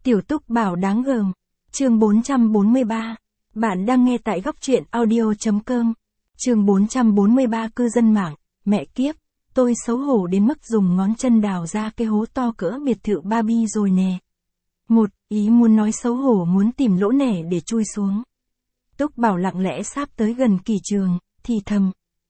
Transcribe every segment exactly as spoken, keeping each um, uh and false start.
Tiểu Túc Bảo đáng gờm. Chương bốn trăm bốn mươi ba. Bạn đang nghe tại góc truyện audio.com. Chương bốn trăm bốn mươi ba cư dân mạng, mẹ kiếp, tôi xấu hổ đến mức dùng ngón chân đào ra cái hố to cỡ biệt thự Barbie rồi nè. Một, ý muốn nói xấu hổ muốn tìm lỗ nẻ để chui xuống. Túc Bảo lặng lẽ sáp tới gần Kỳ Trường, thì thầm.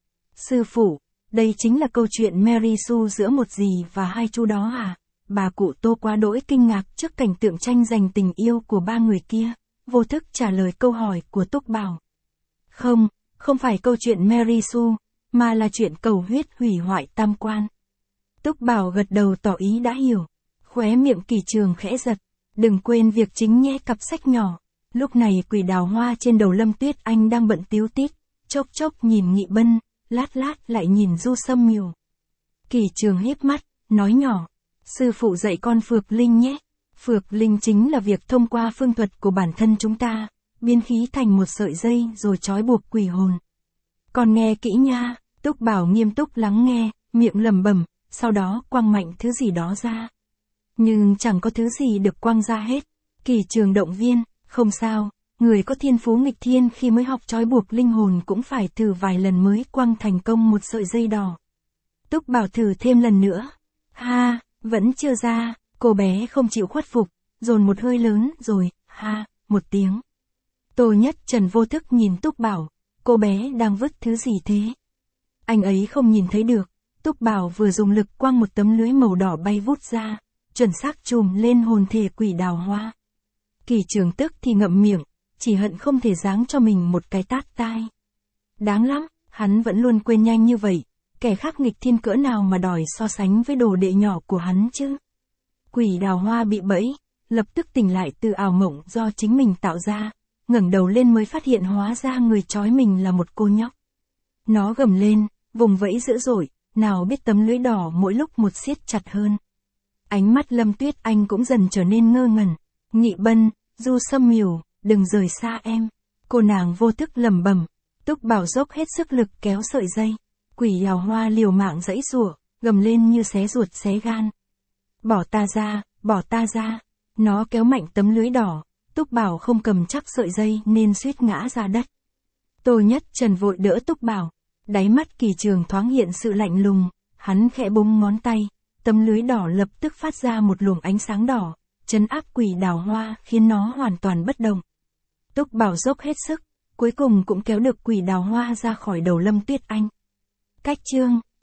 Sư phụ, đây chính là câu chuyện Mary Sue giữa một dì và hai chú đó à? Bà cụ Tô quá đỗi kinh ngạc trước cảnh tượng tranh giành tình yêu của ba người kia, vô thức trả lời câu hỏi của Túc Bảo. Không, không phải câu chuyện Mary Sue, mà là chuyện cầu huyết hủy hoại tam quan. Túc Bảo gật đầu tỏ ý đã hiểu. Khóe miệng Kỳ Trường khẽ giật. Đừng quên việc chính nhé cặp sách nhỏ. Lúc này quỷ đào hoa trên đầu Lâm Tuyết Anh đang bận tíu tít, chốc chốc nhìn Nghị Bân, lát lát lại nhìn Du Sâm Miểu. Kỳ Trường híp mắt, nói nhỏ. Sư phụ dạy con Phược Linh nhé. Phược Linh chính là việc thông qua phương thuật của bản thân chúng ta, biến khí thành một sợi dây rồi trói buộc quỷ hồn. Con nghe kỹ nha. Túc Bảo nghiêm túc lắng nghe, miệng lẩm bẩm, sau đó quăng mạnh thứ gì đó ra. Nhưng chẳng có thứ gì được quăng ra hết. Kỳ Trường động viên, không sao, người có thiên phú nghịch thiên khi mới học trói buộc linh hồn cũng phải thử vài lần mới quăng thành công một sợi dây đỏ. Túc Bảo thử thêm lần nữa. Ha, vẫn chưa ra, cô bé không chịu khuất phục, dồn một hơi lớn rồi, ha, một tiếng. Tô Nhất Trần vô thức nhìn Túc Bảo, cô bé đang vứt thứ gì thế? Anh ấy không nhìn thấy được, Túc Bảo vừa dùng lực quăng một tấm lưới màu đỏ bay vút ra, chuẩn xác chùm lên hồn thể quỷ đào hoa. Kỳ Trường tức thì ngậm miệng, chỉ hận không thể giáng cho mình một cái tát tai. Đáng lắm, hắn vẫn luôn quên nhanh như vậy, kẻ khác nghịch thiên cỡ nào mà đòi so sánh với đồ đệ nhỏ của hắn chứ. Quỷ đào hoa bị bẫy, lập tức tỉnh lại từ ảo mộng do chính mình tạo ra, ngẩng đầu lên mới phát hiện hóa ra người trói mình là một cô nhóc. Nó gầm lên, vùng vẫy dữ dội, nào biết tấm lưới đỏ mỗi lúc một siết chặt hơn. Ánh mắt Lâm Tuyết Anh cũng dần trở nên ngơ ngẩn. Nghị Bân, Du Sâm Miểu, đừng rời xa em. Cô nàng vô thức lẩm bẩm. Túc Bảo dốc hết sức lực kéo sợi dây. Quỷ đào hoa liều mạng giãy giụa, gầm lên như xé ruột xé gan. Bỏ ta ra, bỏ ta ra. Nó kéo mạnh tấm lưới đỏ. Túc Bảo không cầm chắc sợi dây nên suýt ngã ra đất. Tô Nhất Trần vội đỡ Túc Bảo. Đáy mắt Kỳ Trường thoáng hiện sự lạnh lùng. Hắn khẽ búng ngón tay. Tấm lưới đỏ lập tức phát ra một luồng ánh sáng đỏ, trấn áp quỷ đào hoa khiến nó hoàn toàn bất động. Túc Bảo dốc hết sức, cuối cùng cũng kéo được quỷ đào hoa ra khỏi đầu Lâm Tuyết Anh. Cách chương